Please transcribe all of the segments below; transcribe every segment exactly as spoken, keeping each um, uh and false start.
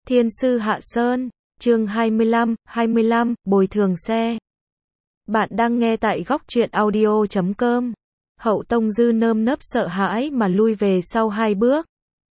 Thiên sư Hạ Sơn, chương hai mươi lăm, hai mươi lăm, bồi thường xe. Bạn đang nghe tại góc truyện audio chấm com. Hậu Tông Dư nơm nớp sợ hãi mà lui về sau hai bước.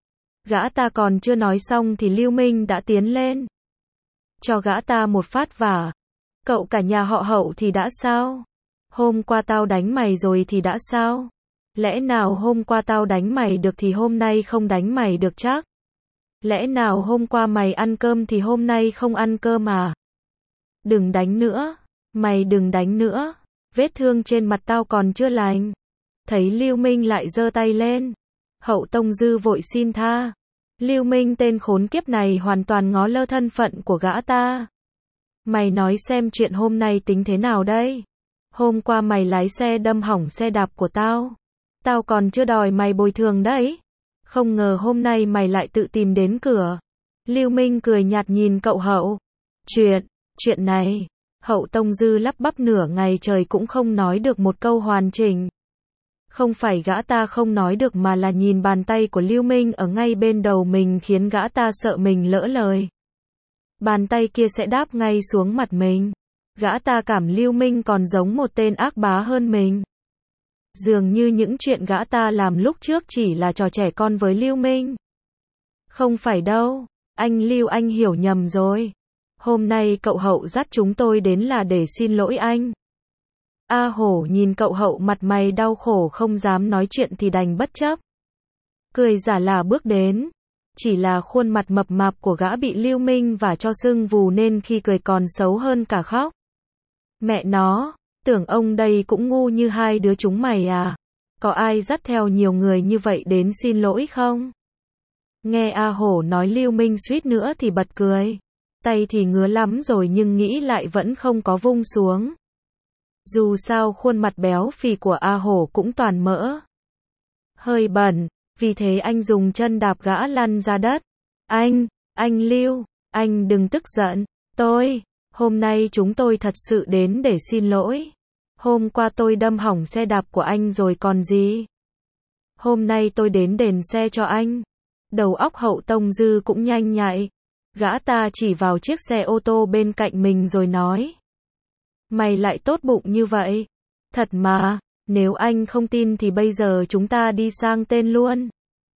Gã ta còn chưa nói xong thì Lưu Minh đã tiến lên. Cho gã ta một phát vả. Cậu cả nhà họ Hậu thì đã sao? Hôm qua tao đánh mày rồi thì đã sao? Lẽ nào hôm qua tao đánh mày được thì hôm nay không đánh mày được chắc? Lẽ nào hôm qua mày ăn cơm thì hôm nay không ăn cơm à? Đừng đánh nữa, mày đừng đánh nữa, vết thương trên mặt tao còn chưa lành. Thấy Lưu Minh lại giơ tay lên, Hậu Tông Dư vội xin tha. Lưu Minh tên khốn kiếp này hoàn toàn ngó lơ thân phận của gã ta. Mày nói xem chuyện hôm nay tính thế nào đây? Hôm qua mày lái xe đâm hỏng xe đạp của tao. Tao còn chưa đòi mày bồi thường đấy. Không ngờ hôm nay mày lại tự tìm đến cửa. Lưu Minh cười nhạt nhìn cậu Hậu. Chuyện, chuyện này, Hậu Tông Dư lắp bắp nửa ngày trời cũng không nói được một câu hoàn chỉnh. Không phải gã ta không nói được mà là nhìn bàn tay của Lưu Minh ở ngay bên đầu mình khiến gã ta sợ mình lỡ lời. Bàn tay kia sẽ đáp ngay xuống mặt mình. Gã ta cảm Lưu Minh còn giống một tên ác bá hơn mình. Dường như những chuyện gã ta làm lúc trước chỉ là trò trẻ con với Lưu Minh. Không phải đâu, anh Lưu anh hiểu nhầm rồi. Hôm nay cậu Hậu dắt chúng tôi đến là để xin lỗi anh. A Hổ nhìn cậu Hậu mặt mày đau khổ không dám nói chuyện thì đành bất chấp. Cười giả là bước đến. Chỉ là khuôn mặt mập mạp của gã bị Lưu Minh và cho sưng vù nên khi cười còn xấu hơn cả khóc. Mẹ nó, tưởng ông đây cũng ngu như hai đứa chúng mày à? Có ai dắt theo nhiều người như vậy đến xin lỗi không? Nghe A Hổ nói Lưu Minh suýt nữa thì bật cười. Tay thì ngứa lắm rồi nhưng nghĩ lại vẫn không có vung xuống. Dù sao khuôn mặt béo phì của A Hổ cũng toàn mỡ. Hơi bẩn, vì thế anh dùng chân đạp gã lăn ra đất. Anh, anh Lưu, anh đừng tức giận, tôi, hôm nay chúng tôi thật sự đến để xin lỗi. Hôm qua tôi đâm hỏng xe đạp của anh rồi còn gì. Hôm nay tôi đến đền xe cho anh. Đầu óc Hậu Tông Dư cũng nhanh nhạy. Gã ta chỉ vào chiếc xe ô tô bên cạnh mình rồi nói. Mày lại tốt bụng như vậy. Thật mà, nếu anh không tin thì bây giờ chúng ta đi sang tên luôn.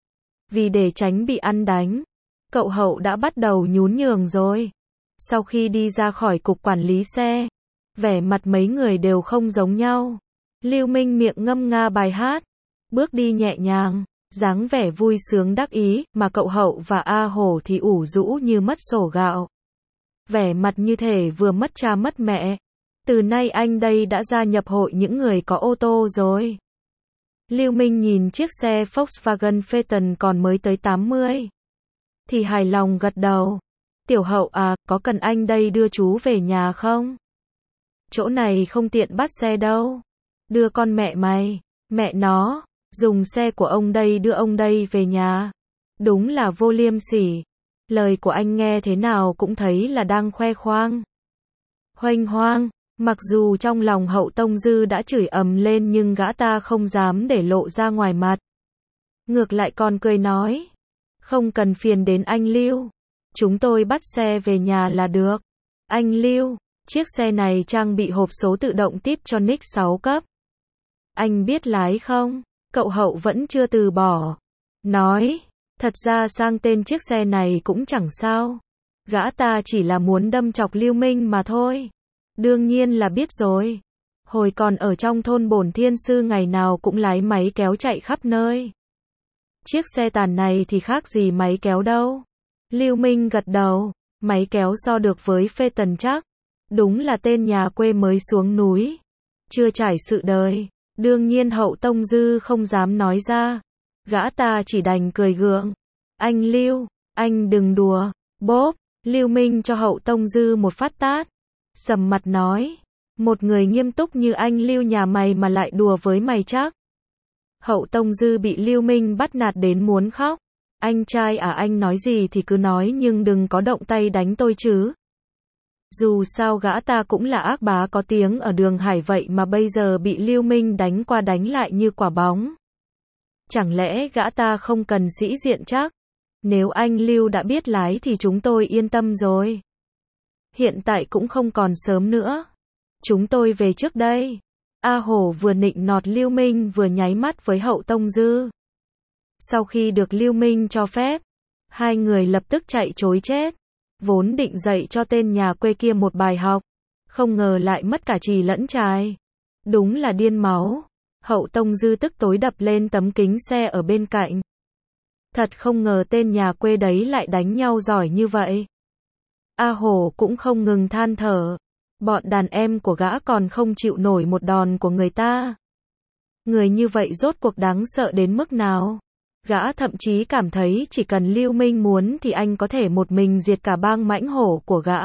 Vì để tránh bị ăn đánh, cậu Hậu đã bắt đầu nhún nhường rồi. Sau khi đi ra khỏi cục quản lý xe, vẻ mặt mấy người đều không giống nhau. Lưu Minh miệng ngâm nga bài hát, bước đi nhẹ nhàng, dáng vẻ vui sướng đắc ý, mà cậu Hậu và A Hổ thì ủ rũ như mất sổ gạo. Vẻ mặt như thể vừa mất cha mất mẹ. Từ nay anh đây đã gia nhập hội những người có ô tô rồi. Lưu Minh nhìn chiếc xe Volkswagen Phaeton còn mới tới tám mươi. Thì hài lòng gật đầu. Tiểu Hậu à, có cần anh đây đưa chú về nhà không? Chỗ này không tiện bắt xe đâu. Đưa con mẹ mày, mẹ nó, dùng xe của ông đây đưa ông đây về nhà. Đúng là vô liêm sỉ. Lời của anh nghe thế nào cũng thấy là đang khoe khoang. Huênh hoang, mặc dù trong lòng Hậu Tông Dư đã chửi ầm lên nhưng gã ta không dám để lộ ra ngoài mặt. Ngược lại còn cười nói. Không cần phiền đến anh Lưu. Chúng tôi bắt xe về nhà là được. Anh Lưu, chiếc xe này trang bị hộp số tự động Tiptronic sáu cấp. Anh biết lái không? Cậu Hậu vẫn chưa từ bỏ. Nói, thật ra sang tên chiếc xe này cũng chẳng sao. Gã ta chỉ là muốn đâm chọc Lưu Minh mà thôi. Đương nhiên là biết rồi. Hồi còn ở trong thôn Bổn Thiên Sư ngày nào cũng lái máy kéo chạy khắp nơi. Chiếc xe tàn này thì khác gì máy kéo đâu. Lưu Minh gật đầu, máy kéo so được với Phaeton chắc. Đúng là tên nhà quê mới xuống núi. Chưa trải sự đời. Đương nhiên Hậu Tông Dư không dám nói ra. Gã ta chỉ đành cười gượng. Anh Lưu, anh đừng đùa. Bốp, Lưu Minh cho Hậu Tông Dư một phát tát. Sầm mặt nói. Một người nghiêm túc như anh Lưu nhà mày mà lại đùa với mày chắc. Hậu Tông Dư bị Lưu Minh bắt nạt đến muốn khóc. Anh trai à, anh nói gì thì cứ nói nhưng đừng có động tay đánh tôi chứ. Dù sao gã ta cũng là ác bá có tiếng ở đường Hải vậy mà bây giờ bị Lưu Minh đánh qua đánh lại như quả bóng. Chẳng lẽ gã ta không cần sĩ diện chắc? Nếu anh Lưu đã biết lái thì chúng tôi yên tâm rồi. Hiện tại cũng không còn sớm nữa. Chúng tôi về trước đây. A Hổ vừa nịnh nọt Lưu Minh vừa nháy mắt với Hậu Tông Dư. Sau khi được Lưu Minh cho phép, hai người lập tức chạy trối chết. Vốn định dạy cho tên nhà quê kia một bài học, không ngờ lại mất cả chì lẫn chài. Đúng là điên máu. Hậu Tông Dư tức tối đập lên tấm kính xe ở bên cạnh. Thật không ngờ tên nhà quê đấy lại đánh nhau giỏi như vậy. A Hổ cũng không ngừng than thở. Bọn đàn em của gã còn không chịu nổi một đòn của người ta. Người như vậy rốt cuộc đáng sợ đến mức nào? Gã thậm chí cảm thấy chỉ cần Lưu Minh muốn thì anh có thể một mình diệt cả bang mãnh hổ của gã.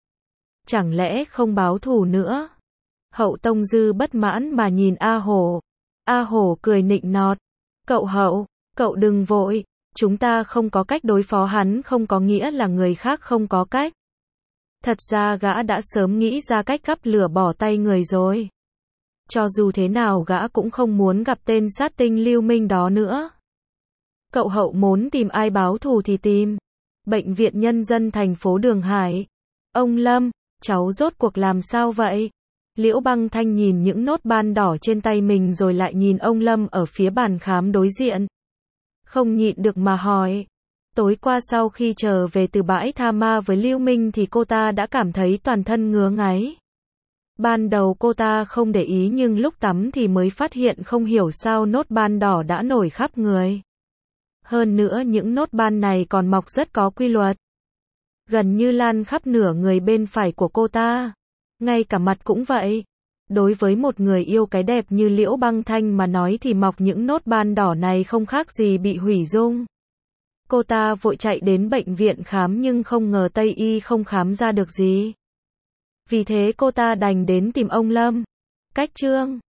Chẳng lẽ không báo thù nữa? Hậu Tông Dư bất mãn mà nhìn A Hổ. A Hổ cười nịnh nọt. Cậu Hậu, cậu đừng vội. Chúng ta không có cách đối phó hắn không có nghĩa là người khác không có cách. Thật ra gã đã sớm nghĩ ra cách gắp lửa bỏ tay người rồi. Cho dù thế nào gã cũng không muốn gặp tên sát tinh Lưu Minh đó nữa. Cậu Hậu muốn tìm ai báo thù thì tìm. Bệnh viện Nhân dân thành phố Đường Hải. Ông Lâm, cháu rốt cuộc làm sao vậy? Liễu Băng Thanh nhìn những nốt ban đỏ trên tay mình rồi lại nhìn ông Lâm ở phía bàn khám đối diện. Không nhịn được mà hỏi. Tối qua sau khi trở về từ bãi tha ma với Lưu Minh thì cô ta đã cảm thấy toàn thân ngứa ngáy. Ban đầu cô ta không để ý nhưng lúc tắm thì mới phát hiện không hiểu sao nốt ban đỏ đã nổi khắp người. Hơn nữa những nốt ban này còn mọc rất có quy luật. Gần như lan khắp nửa người bên phải của cô ta. Ngay cả mặt cũng vậy. Đối với một người yêu cái đẹp như Liễu Băng Thanh mà nói thì mọc những nốt ban đỏ này không khác gì bị hủy dung. Cô ta vội chạy đến bệnh viện khám nhưng không ngờ Tây Y không khám ra được gì. Vì thế cô ta đành đến tìm ông Lâm. Cách chương